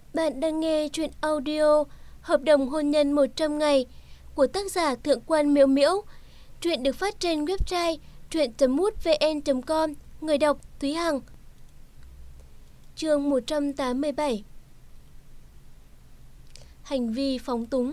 Bạn đang nghe truyện audio Hợp đồng hôn nhân 100 ngày của tác giả Thượng quan Miễu Miễu. Truyện được phát trên website truyện.mútvn.com. Người đọc Thúy Hằng. Chương 187. Hành vi phóng túng.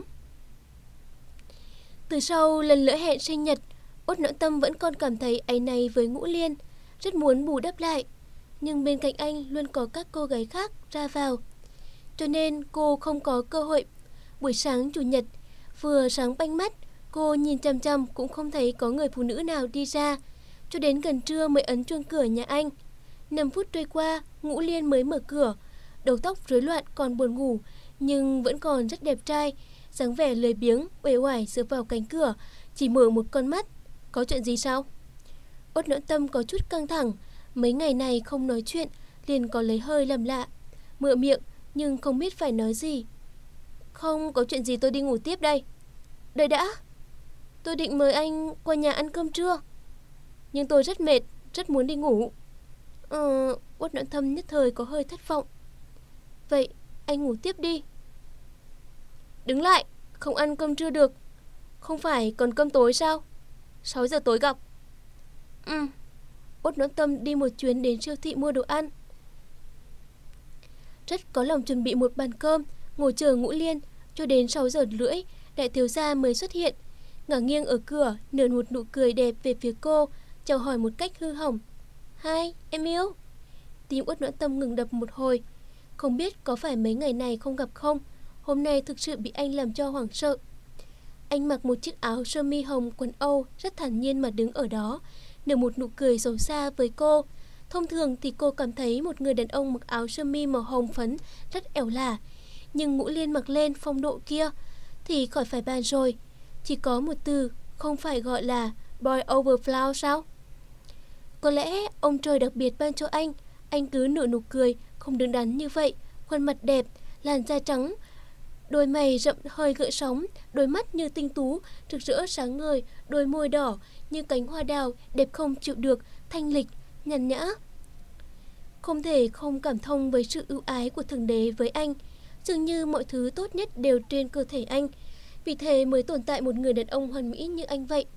Từ sau lần lỡ hẹn sinh nhật, Uất Noãn Tâm vẫn còn cảm thấy áy náy với Ngũ Liên, rất muốn bù đắp lại. Nhưng bên cạnh anh luôn có các cô gái khác ra vào, cho nên cô không có cơ hội. Buổi sáng chủ nhật, vừa sáng banh mắt, cô nhìn chằm chằm cũng không thấy có người phụ nữ nào đi ra, cho đến gần trưa mới ấn chuông cửa nhà anh. 5 phút trôi qua, Ngũ Liên mới mở cửa, đầu tóc rối loạn còn buồn ngủ, nhưng vẫn còn rất đẹp trai, dáng vẻ lười biếng, uể oải dựa vào cánh cửa, chỉ mở một con mắt. Có chuyện gì sao? Uất Noãn Tâm có chút căng thẳng, mấy ngày này không nói chuyện, liền có lấy hơi làm lạ, mở miệng nhưng không biết phải nói gì. Không có chuyện gì, tôi đi ngủ tiếp đây. Đợi đã, tôi định mời anh qua nhà ăn cơm trưa, nhưng tôi rất mệt, rất muốn đi ngủ. Uất Noãn Tâm nhất thời có hơi thất vọng. Vậy anh ngủ tiếp đi. Đứng lại, không ăn cơm trưa được. Không phải còn cơm tối sao? 6 giờ tối gặp. Uất Noãn Tâm đi một chuyến đến siêu thị mua đồ ăn, rất có lòng chuẩn bị một bàn cơm, ngồi chờ Ngũ Liên cho đến 6 giờ rưỡi, đại thiếu gia mới xuất hiện, ngả nghiêng ở cửa, nở một nụ cười đẹp về phía cô, chào hỏi một cách hư hỏng. Hai, em yêu. Tim Uất Noãn Tâm ngừng đập một hồi, không biết có phải mấy ngày này không gặp không, hôm nay thực sự bị anh làm cho hoảng sợ. Anh mặc một chiếc áo sơ mi hồng quần Âu, rất thản nhiên mà đứng ở đó, nở một nụ cười xấu xa với cô. Thông thường thì cô cảm thấy một người đàn ông mặc áo sơ mi màu hồng phấn rất ẻo lả, nhưng Ngũ Liên mặc lên phong độ kia thì khỏi phải bàn rồi. Chỉ có một từ, không phải gọi là boy overflow sao? Có lẽ ông trời đặc biệt ban cho anh cứ nở nụ cười không đứng đắn như vậy, khuôn mặt đẹp, làn da trắng, đôi mày rậm hơi gợn sóng, đôi mắt như tinh tú, rực rỡ sáng ngời, đôi môi đỏ như cánh hoa đào, đẹp không chịu được, thanh lịch, nhàn nhã. Không thể không cảm thông với sự ưu ái của Thượng Đế với anh, dường như mọi thứ tốt nhất đều trên cơ thể anh, vì thế mới tồn tại một người đàn ông hoàn mỹ như anh vậy.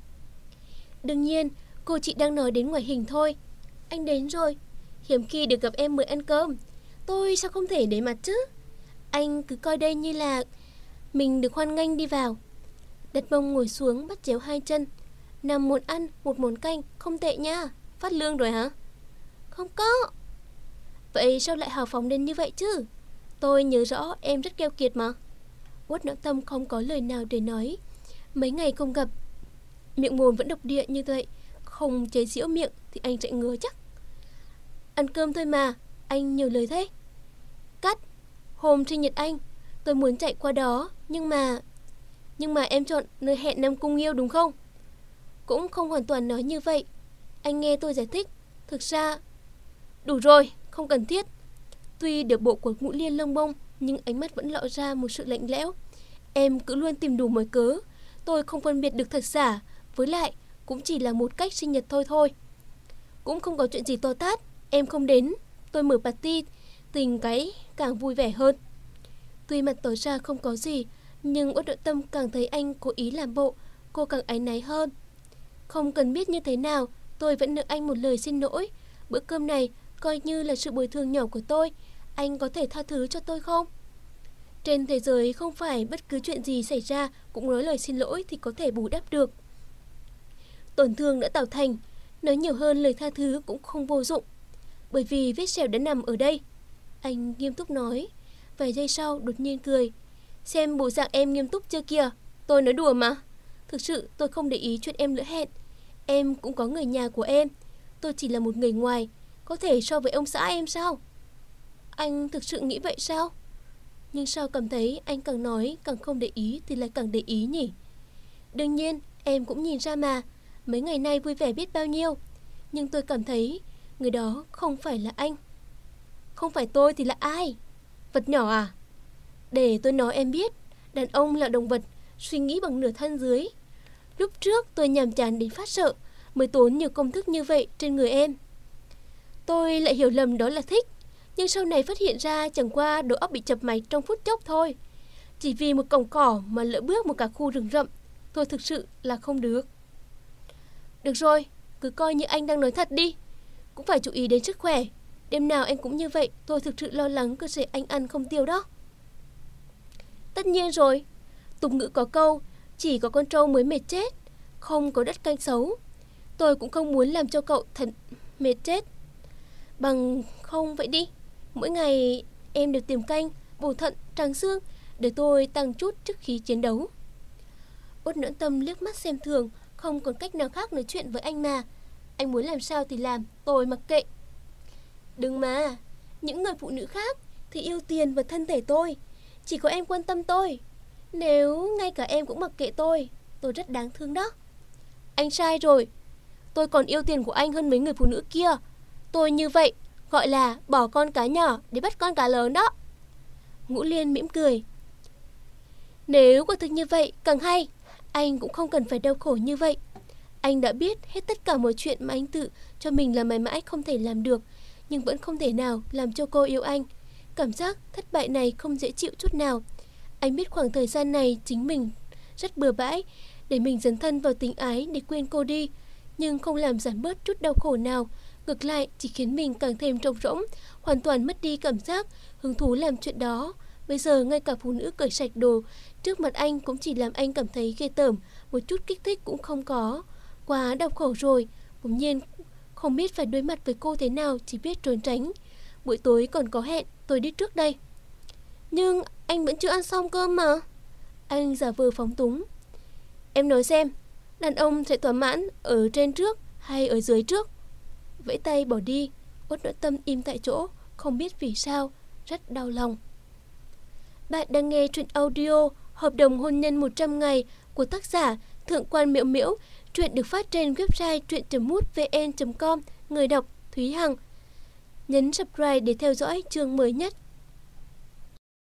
Đương nhiên, cô chỉ đang nói đến ngoại hình thôi. Anh đến rồi, hiếm khi được gặp em mời ăn cơm, tôi sao không thể để mặt chứ? Anh cứ coi đây như là mình được hoan nghênh đi vào. Đặt mông ngồi xuống, bắt chéo hai chân, nằm một ăn một món canh, không tệ nha. Phát lương rồi hả? Không có. Vậy sao lại hào phóng đến như vậy chứ? Tôi nhớ rõ em rất keo kiệt mà. Uất Noãn Tâm không có lời nào để nói. Mấy ngày không gặp, miệng mồm vẫn độc địa như vậy, không chế giễu miệng thì anh sẽ ngứa chắc. Ăn cơm thôi mà, anh nhiều lời thế. Cắt. Hôm sinh nhật anh, tôi muốn chạy qua đó, nhưng mà em chọn nơi hẹn Nam Cung yêu đúng không? Cũng không hoàn toàn nói như vậy. Anh nghe tôi giải thích. Thực ra... Đủ rồi, không cần thiết. Tuy được bộ của Ngũ Liên lông bông, nhưng ánh mắt vẫn lộ ra một sự lạnh lẽo. Em cứ luôn tìm đủ mọi cớ, tôi không phân biệt được thật giả. Với lại, cũng chỉ là một cách sinh nhật thôi. Cũng không có chuyện gì to tát. Em không đến, tôi mở party, tình cái càng vui vẻ hơn. Tuy mặt tỏ ra không có gì, nhưng Uất Noãn Tâm càng thấy anh cố ý làm bộ, cô càng áy náy hơn. Không cần biết như thế nào, tôi vẫn nợ anh một lời xin lỗi. Bữa cơm này coi như là sự bồi thường nhỏ của tôi, anh có thể tha thứ cho tôi không? Trên thế giới không phải bất cứ chuyện gì xảy ra cũng nói lời xin lỗi thì có thể bù đắp được. Tổn thương đã tạo thành, nói nhiều hơn lời tha thứ cũng không vô dụng, bởi vì vết sẹo đã nằm ở đây. Anh nghiêm túc nói. Vài giây sau đột nhiên cười. Xem bộ dạng em nghiêm túc chưa kìa, tôi nói đùa mà. Thực sự tôi không để ý chuyện em lỡ hẹn. Em cũng có người nhà của em, tôi chỉ là một người ngoài, có thể so với ông xã em sao? Anh thực sự nghĩ vậy sao? Nhưng sao cảm thấy anh càng nói càng không để ý thì lại càng để ý nhỉ? Đương nhiên em cũng nhìn ra mà, mấy ngày nay vui vẻ biết bao nhiêu. Nhưng tôi cảm thấy người đó không phải là anh. Không phải tôi thì là ai? Vật nhỏ à? Để tôi nói em biết, đàn ông là động vật, suy nghĩ bằng nửa thân dưới. Lúc trước tôi nhàm chán đến phát sợ, mới tốn nhiều công thức như vậy trên người em. Tôi lại hiểu lầm đó là thích, Nhưng sau này phát hiện ra chẳng qua đầu óc bị chập mạch trong phút chốc thôi. Chỉ vì một cọng cỏ mà lỡ bước một cả khu rừng rậm, thôi thực sự là không được. Được rồi, cứ coi như anh đang nói thật đi. Cũng phải chú ý đến sức khỏe. Đêm nào anh cũng như vậy, tôi thực sự lo lắng cơ thể anh ăn không tiêu đó. Tất nhiên rồi, tục ngữ có câu, chỉ có con trâu mới mệt chết, không có đất canh xấu. Tôi cũng không muốn làm cho cậu thật mệt chết. Bằng không vậy đi, mỗi ngày em được tìm canh, bổ thận, tráng xương, để tôi tăng chút chức khí chiến đấu. Uất Noãn Tâm liếc mắt xem thường, không còn cách nào khác nói chuyện với anh mà. Anh muốn làm sao thì làm, tôi mặc kệ. Đừng mà, những người phụ nữ khác thì yêu tiền và thân thể tôi, chỉ có em quan tâm tôi. Nếu ngay cả em cũng mặc kệ tôi rất đáng thương đó. Anh sai rồi, tôi còn yêu tiền của anh hơn mấy người phụ nữ kia. Tôi như vậy gọi là bỏ con cá nhỏ để bắt con cá lớn đó. Ngũ Liên mỉm cười. Nếu quả thực như vậy càng hay, anh cũng không cần phải đau khổ như vậy. Anh đã biết hết tất cả mọi chuyện mà anh tự cho mình là mãi mãi không thể làm được, nhưng vẫn không thể nào làm cho cô yêu anh. Cảm giác thất bại này không dễ chịu chút nào. Anh biết khoảng thời gian này chính mình rất bừa bãi, để mình dấn thân vào tình ái để quên cô đi, nhưng không làm giảm bớt chút đau khổ nào. Ngược lại chỉ khiến mình càng thêm trống rỗng, hoàn toàn mất đi cảm giác hứng thú làm chuyện đó. Bây giờ ngay cả phụ nữ cởi sạch đồ trước mặt anh cũng chỉ làm anh cảm thấy ghê tởm, một chút kích thích cũng không có. Quá đau khổ rồi, bỗng nhiên không biết phải đối mặt với cô thế nào, chỉ biết trốn tránh. Buổi tối còn có hẹn, tôi đi trước đây. Nhưng anh vẫn chưa ăn xong cơm mà. Anh giả vờ phóng túng. Em nói xem, đàn ông sẽ thỏa mãn ở trên trước hay ở dưới trước? Vẫy tay bỏ đi. Uất Noãn Tâm im tại chỗ, không biết vì sao, rất đau lòng. Bạn đang nghe truyện audio Hợp đồng hôn nhân 100 ngày của tác giả Thượng quan Miễu Miễu. Truyện được phát trên website truyện.mútvn.com. Người đọc Thúy Hằng. Nhấn subscribe để theo dõi chương mới nhất.